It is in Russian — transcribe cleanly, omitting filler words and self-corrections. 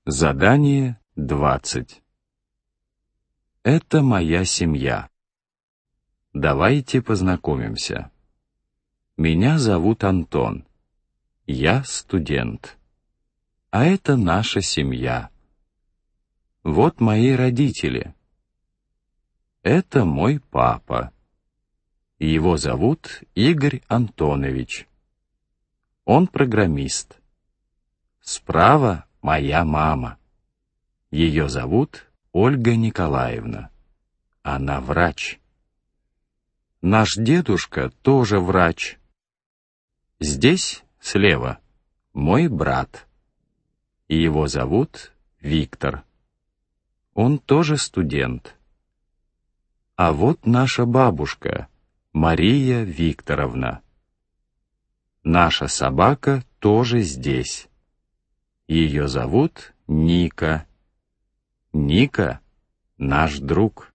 Задание 20. Это моя семья. Давайте познакомимся. Меня зовут Антон. Я студент. А это наша семья. Вот мои родители. Это мой папа. Его зовут Игорь Антонович. Он программист. Справа моя мама. Ее зовут Ольга Николаевна. Она врач. Наш дедушка тоже врач. Здесь, слева, мой брат. Его зовут Виктор. Он тоже студент. А вот наша бабушка, Мария Викторовна. Наша собака тоже здесь. Ее зовут Ника. Ника — наш друг.